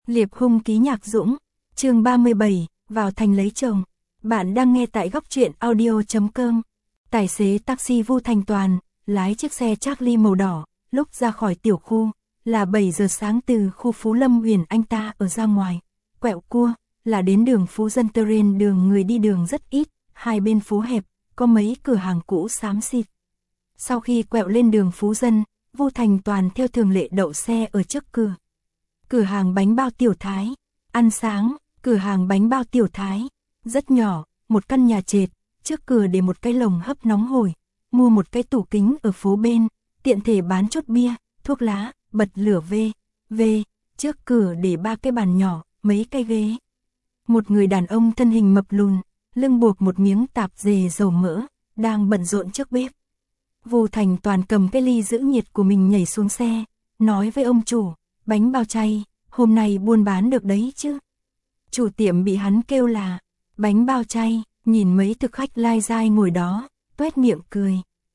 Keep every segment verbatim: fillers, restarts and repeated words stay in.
Liệp hung ký Nhạc Dũng, chương ba mươi bảy, vào thành lấy chồng. Bạn đang nghe tại góc truyện audio chấm com. Tài xế taxi Vu Thành Toàn, lái chiếc xe Charlie màu đỏ, lúc ra khỏi tiểu khu, là bảy giờ sáng từ khu Phú Lâm Huyền anh ta ở ra ngoài. Quẹo cua, là đến đường Phú Dân Terrain, đường người đi đường rất ít, hai bên phố hẹp, có mấy cửa hàng cũ xám xịt. Sau khi quẹo lên đường Phú Dân, Vu Thành Toàn theo thường lệ đậu xe ở trước cửa. Cửa hàng bánh bao Tiểu Thái, ăn sáng, cửa hàng bánh bao Tiểu Thái, rất nhỏ, một căn nhà trệt, trước cửa để một cái lồng hấp nóng hổi, mua một cái tủ kính ở phố bên, tiện thể bán chút bia, thuốc lá, bật lửa về, về, trước cửa để ba cái bàn nhỏ, mấy cái ghế. Một người đàn ông thân hình mập lùn, lưng buộc một miếng tạp dề dầu mỡ, đang bận rộn trước bếp. Vu Thành Toàn cầm cái ly giữ nhiệt của mình nhảy xuống xe, nói với ông chủ, bánh bao chay, hôm nay buôn bán được đấy chứ. Chủ tiệm bị hắn kêu là, bánh bao chay, nhìn mấy thực khách lai dai ngồi đó, tuét miệng cười.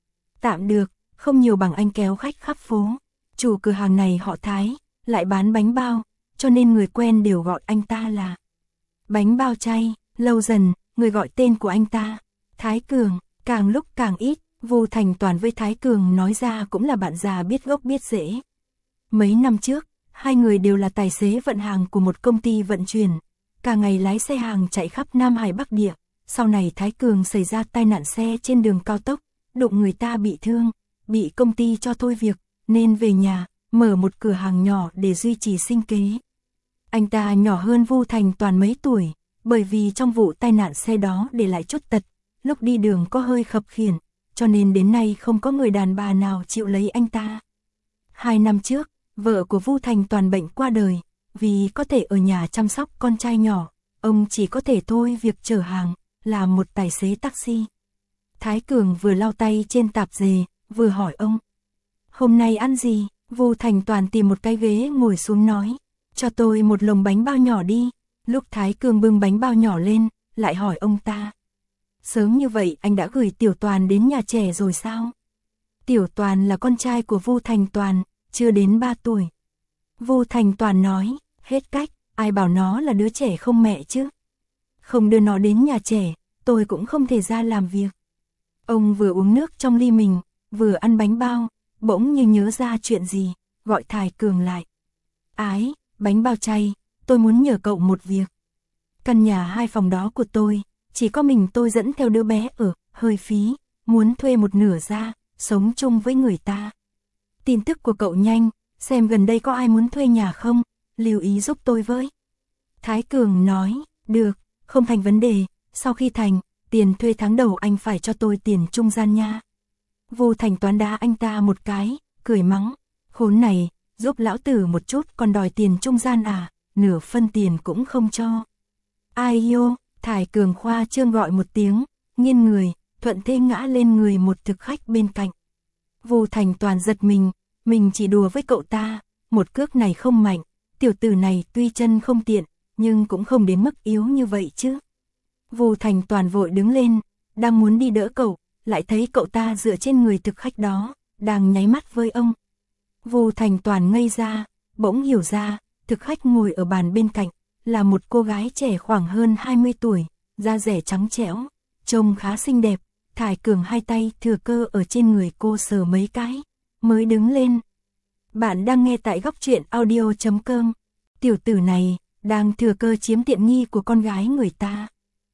Tạm được, không nhiều bằng anh kéo khách khắp phố. Chủ cửa hàng này họ Thái, lại bán bánh bao, cho nên người quen đều gọi anh ta là bánh bao chay. Lâu dần, người gọi tên của anh ta, Thái Cường, càng lúc càng ít. Vu Thành Toàn với Thái Cường nói ra cũng là bạn già biết gốc biết rễ. Mấy năm trước, hai người đều là tài xế vận hàng của một công ty vận chuyển, cả ngày lái xe hàng chạy khắp Nam Hải Bắc Địa. Sau này Thái Cường xảy ra tai nạn xe trên đường cao tốc, đụng người ta bị thương, bị công ty cho thôi việc, nên về nhà, mở một cửa hàng nhỏ để duy trì sinh kế. Anh ta nhỏ hơn Vu Thành Toàn mấy tuổi, bởi vì trong vụ tai nạn xe đó để lại chút tật, lúc đi đường có hơi khập khiễng, cho nên đến nay không có người đàn bà nào chịu lấy anh ta. Hai năm trước, vợ của Vu Thành Toàn bệnh qua đời, vì có thể ở nhà chăm sóc con trai nhỏ, ông chỉ có thể thôi việc chở hàng, làm một tài xế taxi. Thái Cường vừa lau tay trên tạp dề, vừa hỏi ông, hôm nay ăn gì? Vu Thành Toàn tìm một cái ghế ngồi xuống nói, cho tôi một lồng bánh bao nhỏ đi. Lúc Thái Cường bưng bánh bao nhỏ lên, lại hỏi ông ta, sớm như vậy anh đã gửi Tiểu Toàn đến nhà trẻ rồi sao? Tiểu Toàn là con trai của Vu Thành Toàn, chưa đến ba tuổi. Vu Thành Toàn nói, hết cách, ai bảo nó là đứa trẻ không mẹ chứ? Không đưa nó đến nhà trẻ, tôi cũng không thể ra làm việc. Ông vừa uống nước trong ly mình, vừa ăn bánh bao, bỗng như nhớ ra chuyện gì, gọi Thái Cường lại. Ái, bánh bao chay, tôi muốn nhờ cậu một việc. Căn nhà hai phòng đó của tôi, chỉ có mình tôi dẫn theo đứa bé ở, hơi phí, muốn thuê một nửa ra, sống chung với người ta. Tin tức của cậu nhanh, xem gần đây có ai muốn thuê nhà không, lưu ý giúp tôi với. Thái Cường nói, được, không thành vấn đề, sau khi thành, tiền thuê tháng đầu anh phải cho tôi tiền trung gian nha. Vu Thành Toán đá anh ta một cái, cười mắng, khốn này, giúp lão tử một chút còn đòi tiền trung gian à, nửa phân tiền cũng không cho. Ai yo, Thái Cường khoa trương gọi một tiếng, nghiêng người, thuận thế ngã lên người một thực khách bên cạnh. Vu Thành Toàn giật mình, mình chỉ đùa với cậu ta, một cước này không mạnh, tiểu tử này tuy chân không tiện, nhưng cũng không đến mức yếu như vậy chứ. Vu Thành Toàn vội đứng lên, đang muốn đi đỡ cậu, lại thấy cậu ta dựa trên người thực khách đó, đang nháy mắt với ông. Vu Thành Toàn ngây ra, bỗng hiểu ra, thực khách ngồi ở bàn bên cạnh, là một cô gái trẻ khoảng hơn hai mươi tuổi, da dẻ trắng trẻo, trông khá xinh đẹp. Thái Cường hai tay thừa cơ ở trên người cô sờ mấy cái, mới đứng lên. Bạn đang nghe tại góc truyện audio chấm com. Tiểu tử này, đang thừa cơ chiếm tiện nghi của con gái người ta.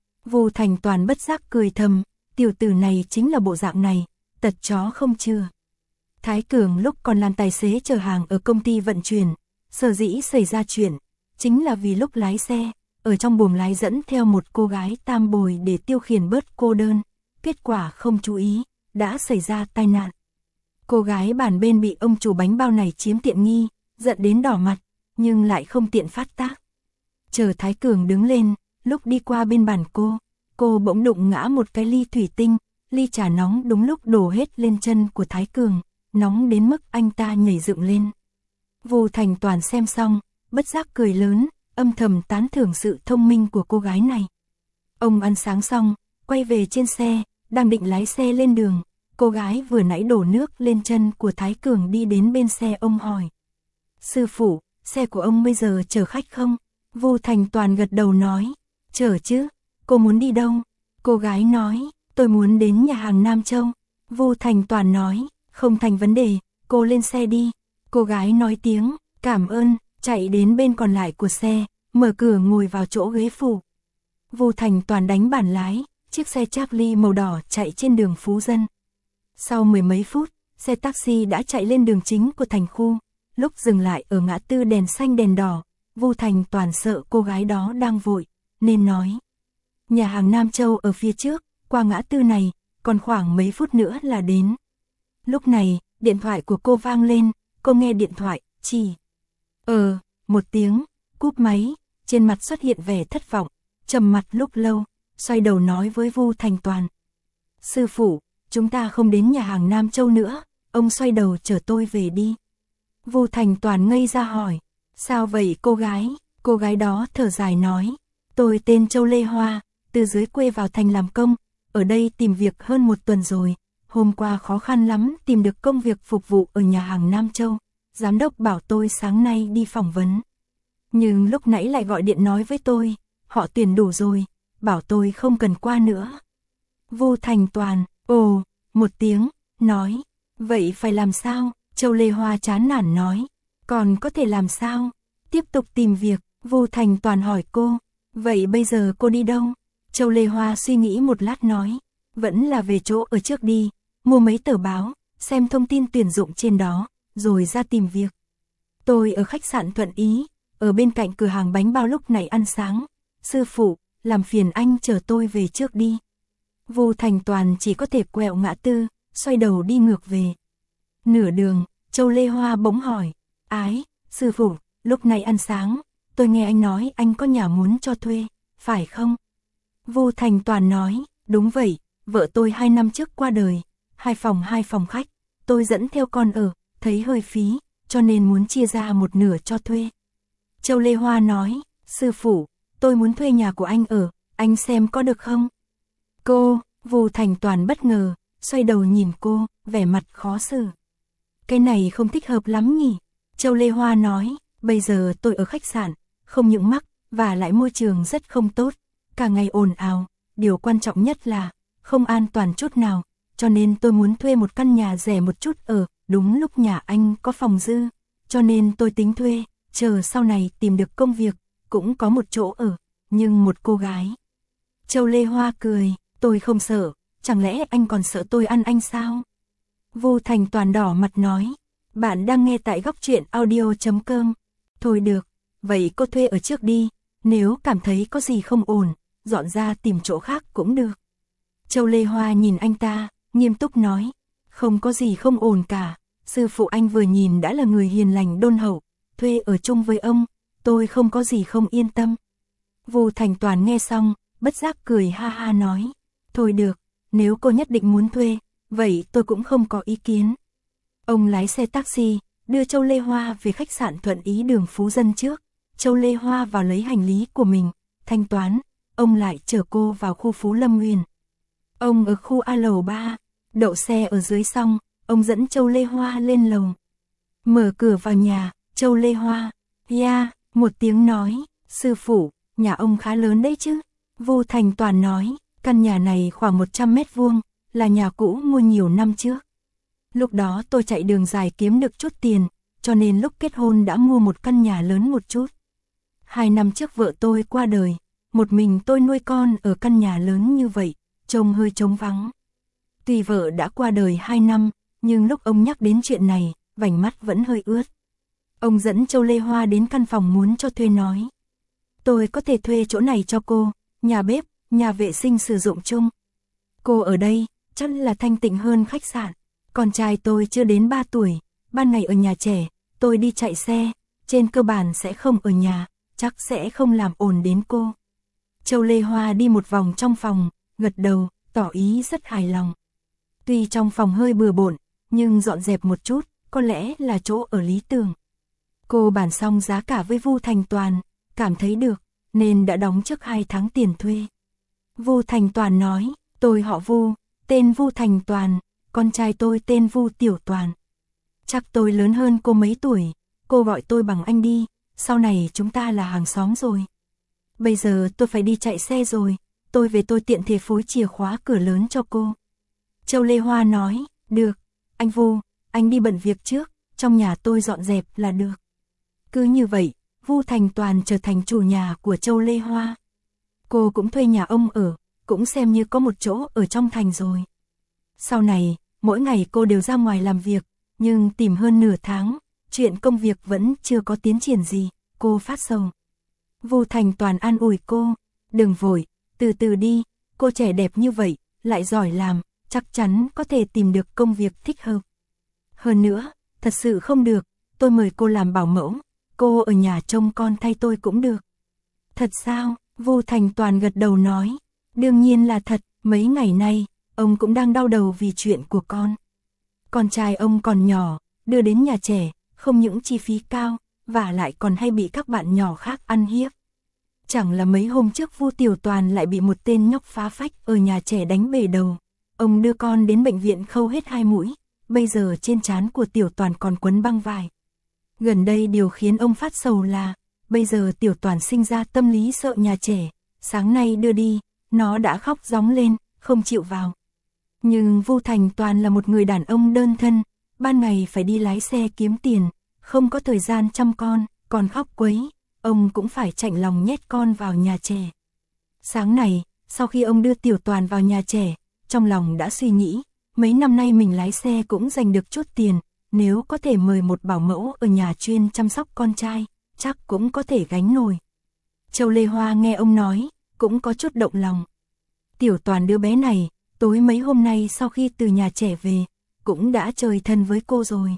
Vu Thành Toàn bất giác cười thầm, tiểu tử này chính là bộ dạng này, tật chó không chừa. Thái Cường lúc còn làm tài xế chở hàng ở công ty vận chuyển, sở dĩ xảy ra chuyện, chính là vì lúc lái xe, ở trong buồng lái dẫn theo một cô gái tam bồi để tiêu khiển bớt cô đơn. Kết quả không chú ý, đã xảy ra tai nạn. Cô gái bàn bên bị ông chủ bánh bao này chiếm tiện nghi, giận đến đỏ mặt, nhưng lại không tiện phát tác. Chờ Thái Cường đứng lên, lúc đi qua bên bàn cô, cô bỗng đụng ngã một cái ly thủy tinh, ly trà nóng đúng lúc đổ hết lên chân của Thái Cường, nóng đến mức anh ta nhảy dựng lên. Vu Thành Toàn xem xong, bất giác cười lớn, âm thầm tán thưởng sự thông minh của cô gái này. Ông ăn sáng xong, quay về trên xe, đang định lái xe lên đường, cô gái vừa nãy đổ nước lên chân của Thái Cường đi đến bên xe ông hỏi. Sư phụ, xe của ông bây giờ chở khách không? Vu Thành Toàn gật đầu nói, chở chứ, cô muốn đi đâu? Cô gái nói, tôi muốn đến nhà hàng Nam Châu. Vu Thành Toàn nói, không thành vấn đề, cô lên xe đi. Cô gái nói tiếng, cảm ơn, chạy đến bên còn lại của xe, mở cửa ngồi vào chỗ ghế phụ. Vu Thành Toàn đánh bản lái, chiếc xe Charlie màu đỏ chạy trên đường Phú Dân. Sau mười mấy phút, xe taxi đã chạy lên đường chính của thành khu. Lúc dừng lại ở ngã tư đèn xanh đèn đỏ, Vu Thành Toàn sợ cô gái đó đang vội, nên nói. Nhà hàng Nam Châu ở phía trước, qua ngã tư này, còn khoảng mấy phút nữa là đến. Lúc này, điện thoại của cô vang lên, cô nghe điện thoại, chỉ. Ờ, một tiếng, cúp máy, trên mặt xuất hiện vẻ thất vọng, trầm mặt lúc lâu, xoay đầu nói với Vu Thành Toàn. Sư phụ, chúng ta không đến nhà hàng Nam Châu nữa, ông xoay đầu chở tôi về đi. Vu Thành Toàn ngây ra hỏi, sao vậy cô gái? Cô gái đó thở dài nói, tôi tên Châu Lê Hoa, từ dưới quê vào thành làm công, ở đây tìm việc hơn một tuần rồi, hôm qua khó khăn lắm tìm được công việc phục vụ ở nhà hàng Nam Châu, giám đốc bảo tôi sáng nay đi phỏng vấn. Nhưng lúc nãy lại gọi điện nói với tôi, họ tuyển đủ rồi, bảo tôi không cần qua nữa. Vu Thành Toàn, ồ, một tiếng, nói, vậy phải làm sao? Châu Lê Hoa chán nản nói, còn có thể làm sao? Tiếp tục tìm việc, Vu Thành Toàn hỏi cô, vậy bây giờ cô đi đâu? Châu Lê Hoa suy nghĩ một lát nói, vẫn là về chỗ ở trước đi, mua mấy tờ báo, xem thông tin tuyển dụng trên đó, rồi ra tìm việc. Tôi ở khách sạn Thuận Ý, ở bên cạnh cửa hàng bánh bao lúc này ăn sáng. Sư phụ, làm phiền anh chở tôi về trước đi. Vu Thành Toàn chỉ có thể quẹo ngã tư, xoay đầu đi ngược về. Nửa đường, Châu Lê Hoa bỗng hỏi, ái, sư phụ, lúc này ăn sáng, tôi nghe anh nói anh có nhà muốn cho thuê, phải không? Vu Thành Toàn nói, đúng vậy, vợ tôi hai năm trước qua đời, hai phòng hai phòng khách, tôi dẫn theo con ở, thấy hơi phí, cho nên muốn chia ra một nửa cho thuê. Châu Lê Hoa nói, sư phụ, tôi muốn thuê nhà của anh ở, anh xem có được không? Cô, Vu Thành Toàn bất ngờ, xoay đầu nhìn cô, vẻ mặt khó xử. Cái này không thích hợp lắm nhỉ? Châu Lê Hoa nói, bây giờ tôi ở khách sạn, không những mắc, và lại môi trường rất không tốt, cả ngày ồn ào, điều quan trọng nhất là, không an toàn chút nào, cho nên tôi muốn thuê một căn nhà rẻ một chút ở, đúng lúc nhà anh có phòng dư, cho nên tôi tính thuê, chờ sau này tìm được công việc, cũng có một chỗ ở, nhưng một cô gái. Châu Lê Hoa cười, tôi không sợ, chẳng lẽ anh còn sợ tôi ăn anh sao? Vu Thành Toàn đỏ mặt nói, bạn đang nghe tại góc truyện audio chấm com. Thôi được, vậy cô thuê ở trước đi, nếu cảm thấy có gì không ổn, dọn ra tìm chỗ khác cũng được. Châu Lê Hoa nhìn anh ta, nghiêm túc nói, không có gì không ổn cả, sư phụ anh vừa nhìn đã là người hiền lành đôn hậu, thuê ở chung với ông, tôi không có gì không yên tâm. Vu Thành Toàn nghe xong, bất giác cười ha ha nói, thôi được, nếu cô nhất định muốn thuê, vậy tôi cũng không có ý kiến. Ông lái xe taxi, đưa Châu Lê Hoa về khách sạn Thuận Ý đường Phú Dân trước, Châu Lê Hoa vào lấy hành lý của mình, thanh toán, ông lại chở cô vào khu Phú Lâm Nguyên. Ông ở khu A lầu ba, đậu xe ở dưới xong, ông dẫn Châu Lê Hoa lên lầu. Mở cửa vào nhà, Châu Lê Hoa, ya, một tiếng nói, sư phụ, nhà ông khá lớn đấy chứ. Vu Thành Toàn nói, căn nhà này khoảng một trăm mét vuông, là nhà cũ mua nhiều năm trước. Lúc đó tôi chạy đường dài kiếm được chút tiền, cho nên lúc kết hôn đã mua một căn nhà lớn một chút. Hai năm trước vợ tôi qua đời, một mình tôi nuôi con ở căn nhà lớn như vậy, trông hơi trống vắng. Tuy vợ đã qua đời hai năm, nhưng lúc ông nhắc đến chuyện này, vành mắt vẫn hơi ướt. Ông dẫn Châu Lê Hoa đến căn phòng muốn cho thuê nói. Tôi có thể thuê chỗ này cho cô, nhà bếp, nhà vệ sinh sử dụng chung. Cô ở đây, chắc là thanh tịnh hơn khách sạn. Con trai tôi chưa đến ba tuổi, ban ngày ở nhà trẻ, tôi đi chạy xe, trên cơ bản sẽ không ở nhà, chắc sẽ không làm ồn đến cô. Châu Lê Hoa đi một vòng trong phòng, gật đầu, tỏ ý rất hài lòng. Tuy trong phòng hơi bừa bộn, nhưng dọn dẹp một chút, có lẽ là chỗ ở lý tưởng. Cô bàn xong giá cả với Vu Thành Toàn, cảm thấy được, nên đã đóng trước hai tháng tiền thuê. Vu Thành Toàn nói, tôi họ Vu, tên Vu Thành Toàn, con trai tôi tên Vu Tiểu Toàn. Chắc tôi lớn hơn cô mấy tuổi, cô gọi tôi bằng anh đi, sau này chúng ta là hàng xóm rồi. Bây giờ tôi phải đi chạy xe rồi, tôi về tôi tiện thể phối chìa khóa cửa lớn cho cô. Châu Lê Hoa nói, được, anh Vu, anh đi bận việc trước, trong nhà tôi dọn dẹp là được. Cứ như vậy, Vu Thành Toàn trở thành chủ nhà của Châu Lê Hoa. Cô cũng thuê nhà ông ở, cũng xem như có một chỗ ở trong thành rồi. Sau này, mỗi ngày cô đều ra ngoài làm việc, nhưng tìm hơn nửa tháng, chuyện công việc vẫn chưa có tiến triển gì, cô phát sầu. Vu Thành Toàn an ủi cô, đừng vội, từ từ đi, cô trẻ đẹp như vậy, lại giỏi làm, chắc chắn có thể tìm được công việc thích hợp. Hơn nữa, thật sự không được, tôi mời cô làm bảo mẫu, cô ở nhà trông con thay tôi cũng được. Thật sao? Vu Thành Toàn gật đầu nói, đương nhiên là thật, mấy ngày nay, ông cũng đang đau đầu vì chuyện của con. Con trai ông còn nhỏ, đưa đến nhà trẻ, không những chi phí cao, và lại còn hay bị các bạn nhỏ khác ăn hiếp. Chẳng là mấy hôm trước Vu Tiểu Toàn lại bị một tên nhóc phá phách ở nhà trẻ đánh bể đầu. Ông đưa con đến bệnh viện khâu hết hai mũi, bây giờ trên trán của Tiểu Toàn còn quấn băng vải. Gần đây điều khiến ông phát sầu là, bây giờ Tiểu Toàn sinh ra tâm lý sợ nhà trẻ, sáng nay đưa đi, nó đã khóc rống lên, không chịu vào. Nhưng Vu Thành Toàn là một người đàn ông đơn thân, ban ngày phải đi lái xe kiếm tiền, không có thời gian chăm con, còn khóc quấy, ông cũng phải chạnh lòng nhét con vào nhà trẻ. Sáng này, sau khi ông đưa Tiểu Toàn vào nhà trẻ, trong lòng đã suy nghĩ, mấy năm nay mình lái xe cũng giành được chút tiền, nếu có thể mời một bảo mẫu ở nhà chuyên chăm sóc con trai, chắc cũng có thể gánh nổi. Châu Lê Hoa nghe ông nói, cũng có chút động lòng. Tiểu Toàn đứa bé này, tối mấy hôm nay sau khi từ nhà trẻ về, cũng đã chơi thân với cô rồi.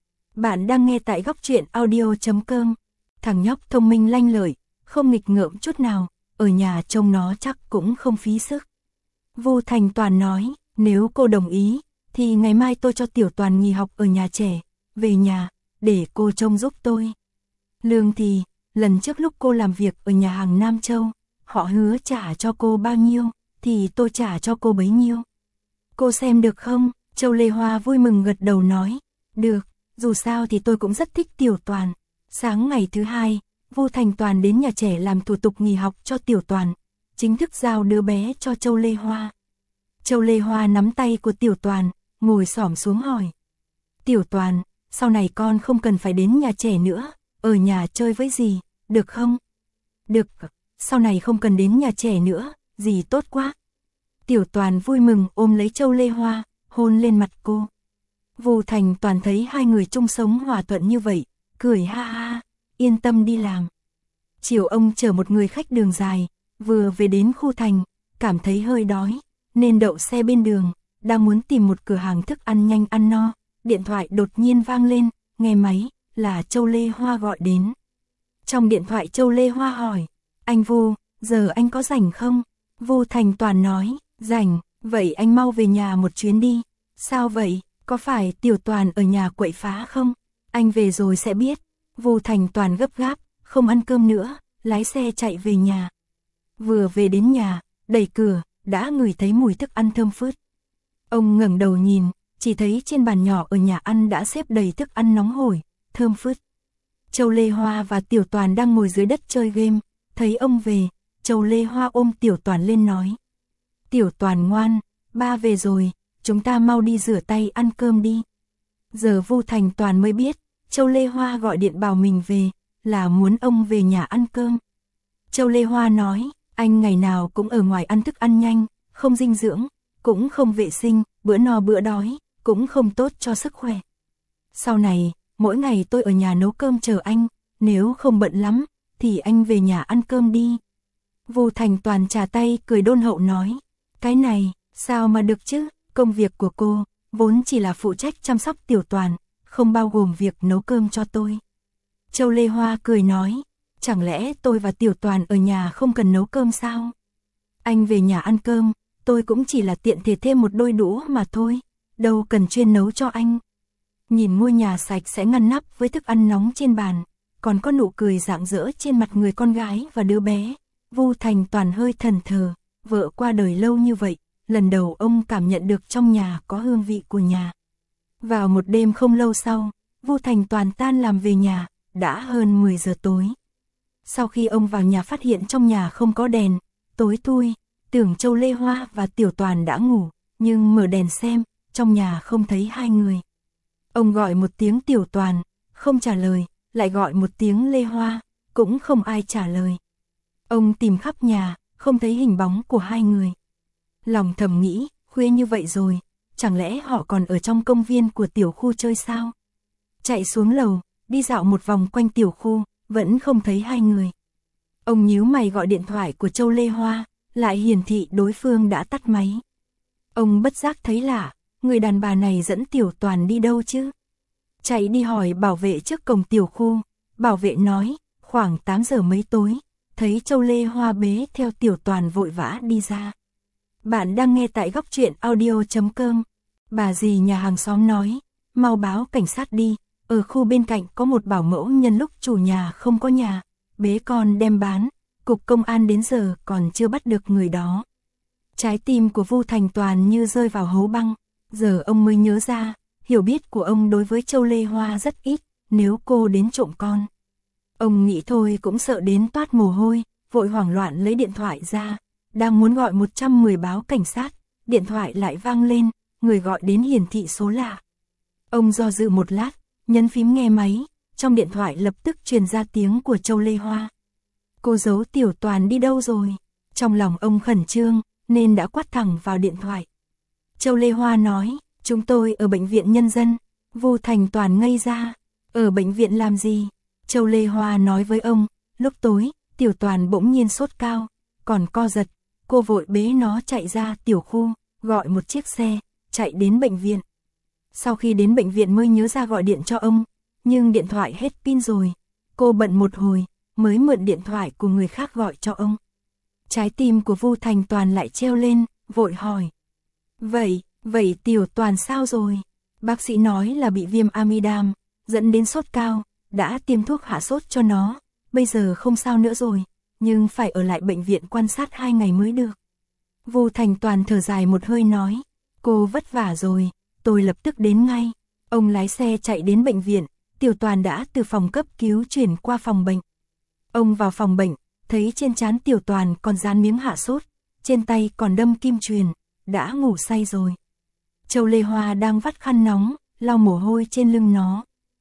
Bạn đang nghe tại góc truyện audio chấm com. Thằng nhóc thông minh lanh lợi, không nghịch ngợm chút nào, ở nhà trông nó chắc cũng không phí sức. Vu Thành Toàn nói, nếu cô đồng ý, thì ngày mai tôi cho Tiểu Toàn nghỉ học ở nhà trẻ, về nhà, để cô trông giúp tôi. Lương thì, lần trước lúc cô làm việc ở nhà hàng Nam Châu, họ hứa trả cho cô bao nhiêu, thì tôi trả cho cô bấy nhiêu. Cô xem được không? Châu Lê Hoa vui mừng gật đầu nói, được, dù sao thì tôi cũng rất thích Tiểu Toàn. Sáng ngày thứ hai, Vu Thành Toàn đến nhà trẻ làm thủ tục nghỉ học cho Tiểu Toàn, chính thức giao đứa bé cho Châu Lê Hoa. Châu Lê Hoa nắm tay của Tiểu Toàn, ngồi xổm xuống hỏi. Tiểu Toàn, sau này con không cần phải đến nhà trẻ nữa, ở nhà chơi với dì, được không? Được, sau này không cần đến nhà trẻ nữa, dì tốt quá. Tiểu Toàn vui mừng ôm lấy Châu Lê Hoa, hôn lên mặt cô. Vu Thành Toàn thấy hai người chung sống hòa thuận như vậy, cười ha ha, yên tâm đi làm. Chiều ông chở một người khách đường dài, vừa về đến khu thành, cảm thấy hơi đói, nên đậu xe bên đường, đang muốn tìm một cửa hàng thức ăn nhanh ăn no, điện thoại đột nhiên vang lên, nghe máy, là Châu Lê Hoa gọi đến. Trong điện thoại Châu Lê Hoa hỏi, anh Vu, giờ anh có rảnh không? Vu Thành Toàn nói, rảnh, vậy anh mau về nhà một chuyến đi. Sao vậy, có phải Tiểu Toàn ở nhà quậy phá không? Anh về rồi sẽ biết. Vu Thành Toàn gấp gáp, không ăn cơm nữa, lái xe chạy về nhà. Vừa về đến nhà, đẩy cửa, đã ngửi thấy mùi thức ăn thơm phức. Ông ngẩng đầu nhìn, chỉ thấy trên bàn nhỏ ở nhà ăn đã xếp đầy thức ăn nóng hổi, thơm phức. Châu Lê Hoa và Tiểu Toàn đang ngồi dưới đất chơi game, thấy ông về, Châu Lê Hoa ôm Tiểu Toàn lên nói. Tiểu Toàn ngoan, ba về rồi, chúng ta mau đi rửa tay ăn cơm đi. Giờ Vu Thành Toàn mới biết, Châu Lê Hoa gọi điện bảo mình về, là muốn ông về nhà ăn cơm. Châu Lê Hoa nói, anh ngày nào cũng ở ngoài ăn thức ăn nhanh, không dinh dưỡng, cũng không vệ sinh, bữa no bữa đói, cũng không tốt cho sức khỏe. Sau này, mỗi ngày tôi ở nhà nấu cơm chờ anh, nếu không bận lắm, thì anh về nhà ăn cơm đi. Vu Thành Toàn trà tay cười đôn hậu nói, cái này, sao mà được chứ, công việc của cô, vốn chỉ là phụ trách chăm sóc Tiểu Toàn, không bao gồm việc nấu cơm cho tôi. Châu Lê Hoa cười nói, chẳng lẽ tôi và Tiểu Toàn ở nhà không cần nấu cơm sao? Anh về nhà ăn cơm, tôi cũng chỉ là tiện thể thêm một đôi đũa mà thôi, đâu cần chuyên nấu cho anh. Nhìn ngôi nhà sạch sẽ ngăn nắp với thức ăn nóng trên bàn, còn có nụ cười rạng rỡ trên mặt người con gái và đứa bé, Vu Thành Toàn hơi thẫn thờ, vợ qua đời lâu như vậy, lần đầu ông cảm nhận được trong nhà có hương vị của nhà. Vào một đêm không lâu sau, Vu Thành Toàn tan làm về nhà, đã hơn mười giờ tối. Sau khi ông vào nhà phát hiện trong nhà không có đèn, tối thui, tưởng Châu Lê Hoa và Tiểu Toàn đã ngủ, nhưng mở đèn xem, trong nhà không thấy hai người. Ông gọi một tiếng Tiểu Toàn, không trả lời, lại gọi một tiếng Lê Hoa, cũng không ai trả lời. Ông tìm khắp nhà, không thấy hình bóng của hai người. Lòng thầm nghĩ, khuya như vậy rồi, chẳng lẽ họ còn ở trong công viên của tiểu khu chơi sao? Chạy xuống lầu, đi dạo một vòng quanh tiểu khu, vẫn không thấy hai người. Ông nhíu mày gọi điện thoại của Châu Lê Hoa, lại hiển thị đối phương đã tắt máy. Ông bất giác thấy lạ, người đàn bà này dẫn Tiểu Toàn đi đâu chứ? Chạy đi hỏi bảo vệ trước cổng tiểu khu, bảo vệ nói, khoảng tám giờ mấy tối, thấy Châu Lê Hoa bế theo Tiểu Toàn vội vã đi ra. Bạn đang nghe tại góc truyện audio chấm com. Bà dì nhà hàng xóm nói, mau báo cảnh sát đi, ở khu bên cạnh có một bảo mẫu nhân lúc chủ nhà không có nhà, bế con đem bán, cục công an đến giờ còn chưa bắt được người đó. Trái tim của Vu Thành Toàn như rơi vào hố băng, giờ ông mới nhớ ra, hiểu biết của ông đối với Châu Lê Hoa rất ít, nếu cô đến trộm con. Ông nghĩ thôi cũng sợ đến toát mồ hôi, vội hoảng loạn lấy điện thoại ra, đang muốn gọi một trăm mười báo cảnh sát, điện thoại lại vang lên, người gọi đến hiển thị số lạ. Ông do dự một lát, nhấn phím nghe máy, trong điện thoại lập tức truyền ra tiếng của Châu Lê Hoa. Cô giấu Tiểu Toàn đi đâu rồi? Trong lòng ông khẩn trương, nên đã quát thẳng vào điện thoại. Châu Lê Hoa nói, chúng tôi ở bệnh viện nhân dân. Vu Thành Toàn ngây ra, ở bệnh viện làm gì? Châu Lê Hoa nói với ông, lúc tối, Tiểu Toàn bỗng nhiên sốt cao, còn co giật, cô vội bế nó chạy ra tiểu khu, gọi một chiếc xe, chạy đến bệnh viện. Sau khi đến bệnh viện mới nhớ ra gọi điện cho ông, nhưng điện thoại hết pin rồi, cô bận một hồi, mới mượn điện thoại của người khác gọi cho ông. Trái tim của Vu Thành Toàn lại treo lên, vội hỏi. Vậy, vậy Tiểu Toàn sao rồi? Bác sĩ nói là bị viêm amiđam, dẫn đến sốt cao, đã tiêm thuốc hạ sốt cho nó, bây giờ không sao nữa rồi, nhưng phải ở lại bệnh viện quan sát hai ngày mới được. Vu Thành Toàn thở dài một hơi nói, cô vất vả rồi, tôi lập tức đến ngay. Ông lái xe chạy đến bệnh viện, Tiểu Toàn đã từ phòng cấp cứu chuyển qua phòng bệnh. Ông vào phòng bệnh, thấy trên trán Tiểu Toàn còn dán miếng hạ sốt, trên tay còn đâm kim truyền, đã ngủ say rồi. Châu Lê Hoa đang vắt khăn nóng, lau mồ hôi trên lưng nó.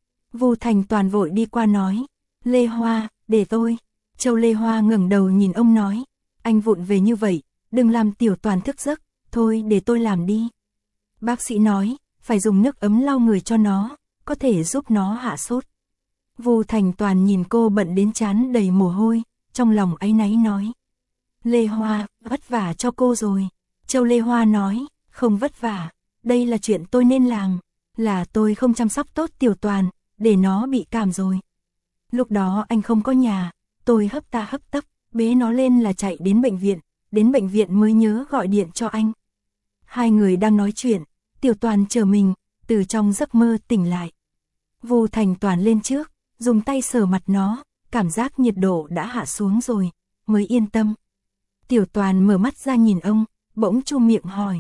Vu Thành Toàn vội đi qua nói, Lê Hoa, để tôi. Châu Lê Hoa ngẩng đầu nhìn ông nói, anh vụng về như vậy, đừng làm Tiểu Toàn thức giấc, thôi để tôi làm đi. Bác sĩ nói, phải dùng nước ấm lau người cho nó, có thể giúp nó hạ sốt. Vu Thành Toàn nhìn cô bận đến trán đầy mồ hôi, trong lòng áy náy nói. Lê Hoa, vất vả cho cô rồi. Châu Lê Hoa nói, không vất vả, đây là chuyện tôi nên làm, là tôi không chăm sóc tốt Tiểu Toàn, để nó bị cảm rồi. Lúc đó anh không có nhà, tôi hấp ta hấp tấp, bế nó lên là chạy đến bệnh viện, đến bệnh viện mới nhớ gọi điện cho anh. Hai người đang nói chuyện, Tiểu Toàn chờ mình, từ trong giấc mơ tỉnh lại. Vu Thành Toàn lên trước, dùng tay sờ mặt nó, cảm giác nhiệt độ đã hạ xuống rồi, mới yên tâm. Tiểu Toàn mở mắt ra nhìn ông, bỗng chu miệng hỏi.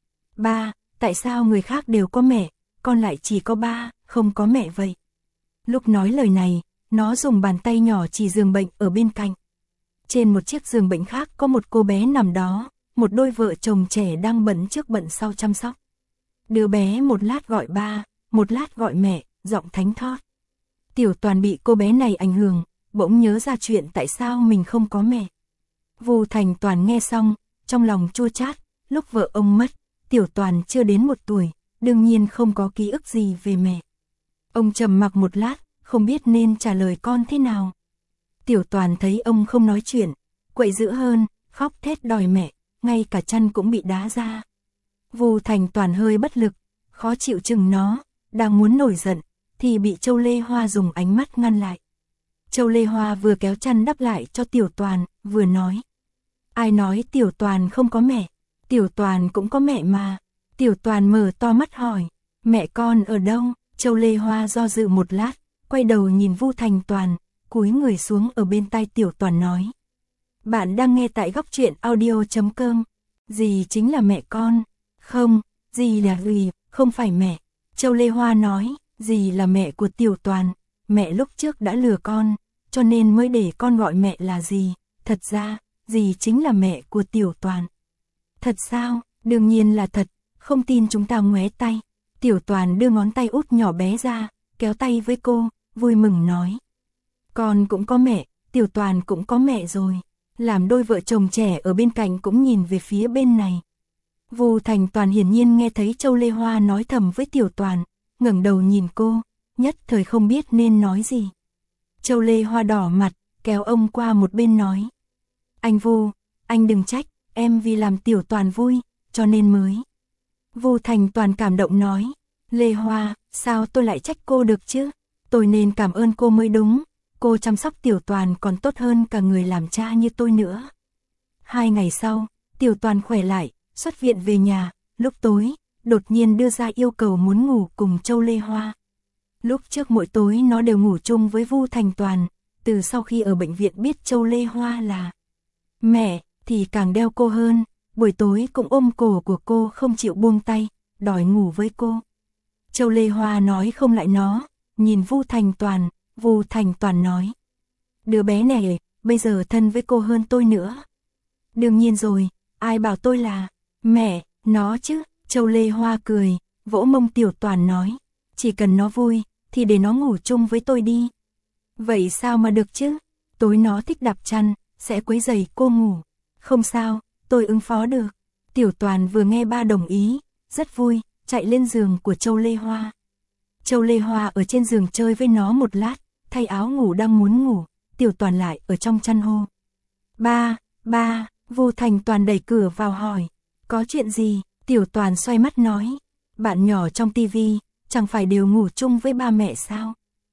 Ba, tại sao người khác đều có mẹ, con lại chỉ có ba, không có mẹ vậy? Lúc nói lời này, nó dùng bàn tay nhỏ chỉ giường bệnh ở bên cạnh. Trên một chiếc giường bệnh khác có một cô bé nằm đó, một đôi vợ chồng trẻ đang bận trước bận sau chăm sóc. Đứa bé một lát gọi ba, một lát gọi mẹ, giọng thánh thót. Tiểu Toàn bị cô bé này ảnh hưởng, bỗng nhớ ra chuyện tại sao mình không có mẹ. Vu Thành Toàn nghe xong, trong lòng chua chát, lúc vợ ông mất, Tiểu Toàn chưa đến một tuổi, đương nhiên không có ký ức gì về mẹ. Ông trầm mặc một lát, không biết nên trả lời con thế nào. Tiểu Toàn thấy ông không nói chuyện, quậy dữ hơn, khóc thét đòi mẹ, ngay cả chăn cũng bị đá ra. Vu Thành Toàn hơi bất lực, khó chịu chừng nó, đang muốn nổi giận, thì bị Châu Lê Hoa dùng ánh mắt ngăn lại. Châu Lê Hoa vừa kéo chăn đắp lại cho Tiểu Toàn, vừa nói. Ai nói Tiểu Toàn không có mẹ, Tiểu Toàn cũng có mẹ mà. Tiểu Toàn mở to mắt hỏi, mẹ con ở đâu? Châu Lê Hoa do dự một lát, quay đầu nhìn Vu Thành Toàn, cúi người xuống ở bên tai Tiểu Toàn nói. Bạn đang nghe tại góc truyện audio chấm com. Dì chính là mẹ con. Không, dì là dì, không phải mẹ. Châu Lê Hoa nói, dì là mẹ của Tiểu Toàn. mẹ lúc trước đã lừa con, cho nên mới để con gọi mẹ là dì, thật ra, dì chính là mẹ của Tiểu Toàn. Thật sao? Đương nhiên là thật, không tin chúng ta ngoé tay. Tiểu Toàn đưa ngón tay út nhỏ bé ra, kéo tay với cô, vui mừng nói. Con cũng có mẹ, Tiểu Toàn cũng có mẹ rồi. Làm đôi vợ chồng trẻ ở bên cạnh cũng nhìn về phía bên này. Vu Thành Toàn hiển nhiên nghe thấy Châu Lê Hoa nói thầm với Tiểu Toàn, ngẩng đầu nhìn cô, nhất thời không biết nên nói gì. Châu Lê Hoa đỏ mặt, kéo ông qua một bên nói. Anh Vu, anh đừng trách, em vì làm Tiểu Toàn vui, cho nên mới. Vu Thành Toàn cảm động nói, Lê Hoa, sao tôi lại trách cô được chứ? Tôi nên cảm ơn cô mới đúng, cô chăm sóc Tiểu Toàn còn tốt hơn cả người làm cha như tôi nữa. Hai ngày sau, Tiểu Toàn khỏe lại, xuất viện về nhà, lúc tối, đột nhiên đưa ra yêu cầu muốn ngủ cùng Châu Lê Hoa. Lúc trước mỗi tối nó đều ngủ chung với Vu Thành Toàn, từ sau khi ở bệnh viện biết Châu Lê Hoa là mẹ, thì càng đeo cô hơn, buổi tối cũng ôm cổ của cô không chịu buông tay, đòi ngủ với cô. Châu Lê Hoa nói không lại nó, nhìn Vu Thành Toàn, Vu Thành Toàn nói. Đứa bé này bây giờ thân với cô hơn tôi nữa. Đương nhiên rồi, ai bảo tôi là mẹ, nó chứ, Châu Lê Hoa cười, vỗ mông Tiểu Toàn nói. Chỉ cần nó vui, thì để nó ngủ chung với tôi đi. Vậy sao mà được chứ, tối nó thích đạp chăn, sẽ quấy rầy cô ngủ. Không sao, tôi ứng phó được. Tiểu Toàn vừa nghe ba đồng ý, rất vui, chạy lên giường của Châu Lê Hoa. Châu Lê Hoa ở trên giường chơi với nó một lát, thay áo ngủ đang muốn ngủ, Tiểu Toàn lại ở trong chăn hô. Ba, ba, Vu Thành Toàn đẩy cửa vào hỏi, có chuyện gì? Tiểu Toàn xoay mắt nói, bạn nhỏ trong tivi, chẳng phải đều ngủ chung với ba mẹ sao?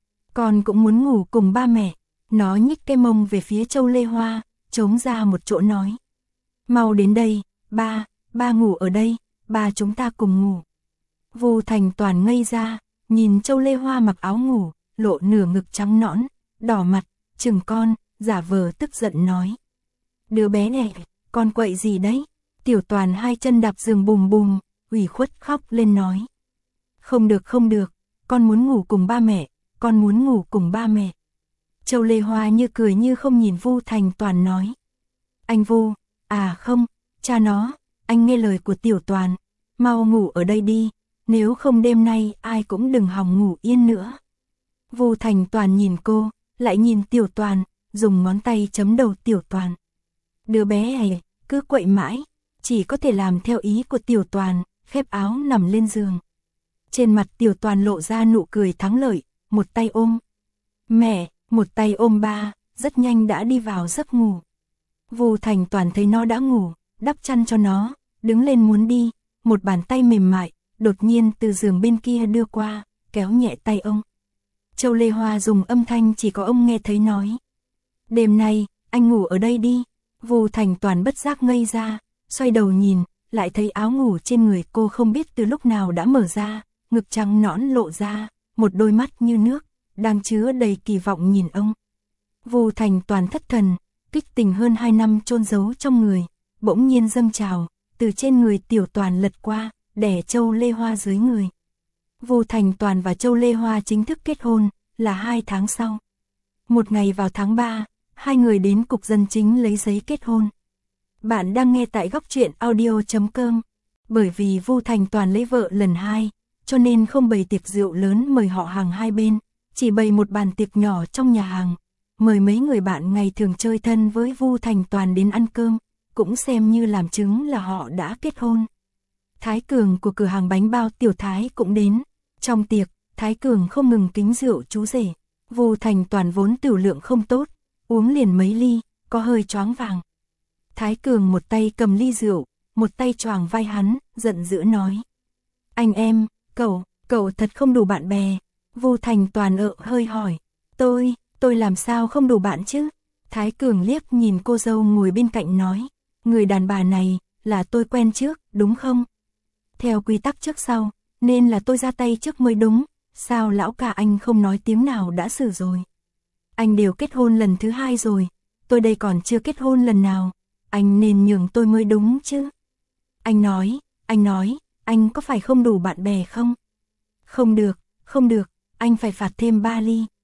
Con cũng muốn ngủ cùng ba mẹ. Nó nhích cái mông về phía Châu Lê Hoa, trống ra một chỗ nói. Mau đến đây, ba, ba ngủ ở đây, ba chúng ta cùng ngủ. Vu Thành Toàn ngây ra, nhìn Châu Lê Hoa mặc áo ngủ, lộ nửa ngực trắng nõn, đỏ mặt, chừng con, giả vờ tức giận nói. Đứa bé này, con quậy gì đấy? Tiểu Toàn hai chân đạp giường bùm bùm, ủy khuất khóc lên nói. Không được không được, con muốn ngủ cùng ba mẹ, con muốn ngủ cùng ba mẹ. Châu Lê Hoa như cười như không nhìn Vu Thành Toàn nói. Anh Vu, à không, cha nó, anh nghe lời của Tiểu Toàn, mau ngủ ở đây đi, nếu không đêm nay ai cũng đừng hòng ngủ yên nữa. Vu Thành Toàn nhìn cô, lại nhìn Tiểu Toàn, dùng ngón tay chấm đầu Tiểu Toàn. Đứa bé này, cứ quậy mãi, chỉ có thể làm theo ý của Tiểu Toàn, khép áo nằm lên giường. Trên mặt Tiểu Toàn lộ ra nụ cười thắng lợi, một tay ôm mẹ, một tay ôm ba, rất nhanh đã đi vào giấc ngủ. Vu Thành Toàn thấy nó đã ngủ, đắp chăn cho nó, đứng lên muốn đi, một bàn tay mềm mại, đột nhiên từ giường bên kia đưa qua, kéo nhẹ tay ông. Châu Lê Hoa dùng âm thanh chỉ có ông nghe thấy nói. Đêm nay, anh ngủ ở đây đi. Vu Thành Toàn bất giác ngây ra, xoay đầu nhìn, lại thấy áo ngủ trên người cô không biết từ lúc nào đã mở ra, ngực trắng nõn lộ ra, một đôi mắt như nước, đang chứa đầy kỳ vọng nhìn ông. Vu Thành Toàn thất thần, kích tình hơn hai năm chôn giấu trong người, bỗng nhiên dâng trào, từ trên người Tiểu Toàn lật qua, đè Châu Lê Hoa dưới người. Vu Thành Toàn và Châu Lê Hoa chính thức kết hôn, là hai tháng sau. Một ngày vào tháng ba, hai người đến cục dân chính lấy giấy kết hôn. Bạn đang nghe tại góc truyện audio chấm com. Bởi vì Vu Thành Toàn lấy vợ lần hai, cho nên không bày tiệc rượu lớn mời họ hàng hai bên, chỉ bày một bàn tiệc nhỏ trong nhà hàng, mời mấy người bạn ngày thường chơi thân với Vu Thành Toàn đến ăn cơm, cũng xem như làm chứng là họ đã kết hôn. Thái Cường của cửa hàng bánh bao Tiểu Thái cũng đến. Trong tiệc, Thái Cường không ngừng kính rượu chú rể. Vu Thành Toàn vốn tiểu lượng không tốt, uống liền mấy ly, có hơi choáng vàng. Thái Cường một tay cầm ly rượu, một tay choàng vai hắn, giận dữ nói. Anh em, cậu, cậu thật không đủ bạn bè. Vu Thành Toàn ợ hơi hỏi. Tôi, tôi làm sao không đủ bạn chứ? Thái Cường liếc nhìn cô dâu ngồi bên cạnh nói. Người đàn bà này, là tôi quen trước, đúng không? Theo quy tắc trước sau, nên là tôi ra tay trước mới đúng. Sao lão cả anh không nói tiếng nào đã xử rồi? Anh đều kết hôn lần thứ hai rồi, tôi đây còn chưa kết hôn lần nào, anh nên nhường tôi mới đúng chứ. Anh nói, anh nói, anh có phải không đủ bạn bè không? Không được, không được, anh phải phạt thêm ba ly.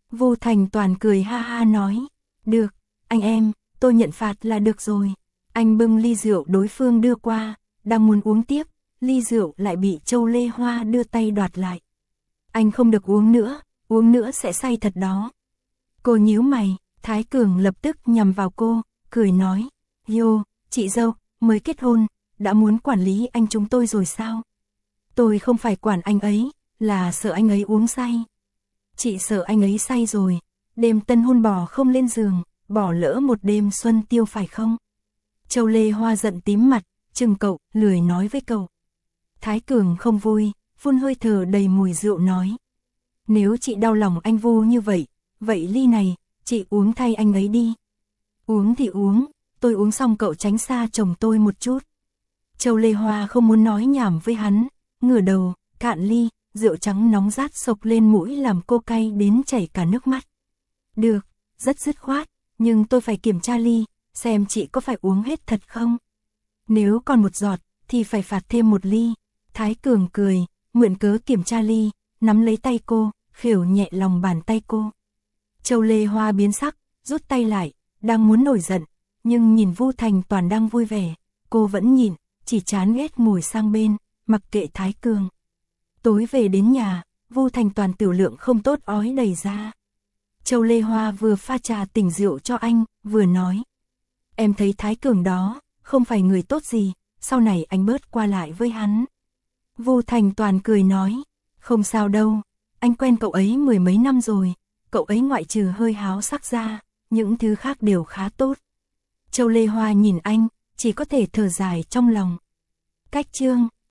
Vu Thành Toàn cười ha ha nói, được, anh em, tôi nhận phạt là được rồi. Anh bưng ly rượu đối phương đưa qua, đang muốn uống tiếp, ly rượu lại bị Châu Lê Hoa đưa tay đoạt lại. Anh không được uống nữa, uống nữa sẽ say thật đó. Cô nhíu mày, Thái Cường lập tức nhằm vào cô, cười nói, yo, chị dâu, mới kết hôn, đã muốn quản lý anh chúng tôi rồi sao? Tôi không phải quản anh ấy, là sợ anh ấy uống say. Chị sợ anh ấy say rồi, đêm tân hôn bò không lên giường, bỏ lỡ một đêm xuân tiêu phải không? Châu Lê Hoa giận tím mặt, chừng cậu, lười nói với cậu. Thái Cường không vui, phun hơi thở đầy mùi rượu nói. Nếu chị đau lòng anh Vu như vậy, vậy ly này, chị uống thay anh ấy đi. Uống thì uống, tôi uống xong cậu tránh xa chồng tôi một chút. Châu Lê Hoa không muốn nói nhảm với hắn, ngửa đầu, cạn ly, rượu trắng nóng rát sộc lên mũi làm cô cay đến chảy cả nước mắt. Được, rất dứt khoát, nhưng tôi phải kiểm tra ly, xem chị có phải uống hết thật không. Nếu còn một giọt, thì phải phạt thêm một ly. Thái Cường cười, mượn cớ kiểm tra ly, nắm lấy tay cô, khều nhẹ lòng bàn tay cô. Châu Lê Hoa biến sắc, rút tay lại, đang muốn nổi giận, nhưng nhìn Vu Thành Toàn đang vui vẻ, cô vẫn nhìn, chỉ chán ghét ngồi sang bên, mặc kệ Thái Cường. Tối về đến nhà, Vu Thành Toàn tiểu lượng không tốt ói đầy ra. Châu Lê Hoa vừa pha trà tỉnh rượu cho anh, vừa nói. Em thấy Thái Cường đó, không phải người tốt gì, sau này anh bớt qua lại với hắn. Vu Thành Toàn cười nói, không sao đâu, anh quen cậu ấy mười mấy năm rồi, cậu ấy ngoại trừ hơi háo sắc ra, những thứ khác đều khá tốt. Châu Lê Hoa nhìn anh, chỉ có thể thở dài trong lòng. Cách chương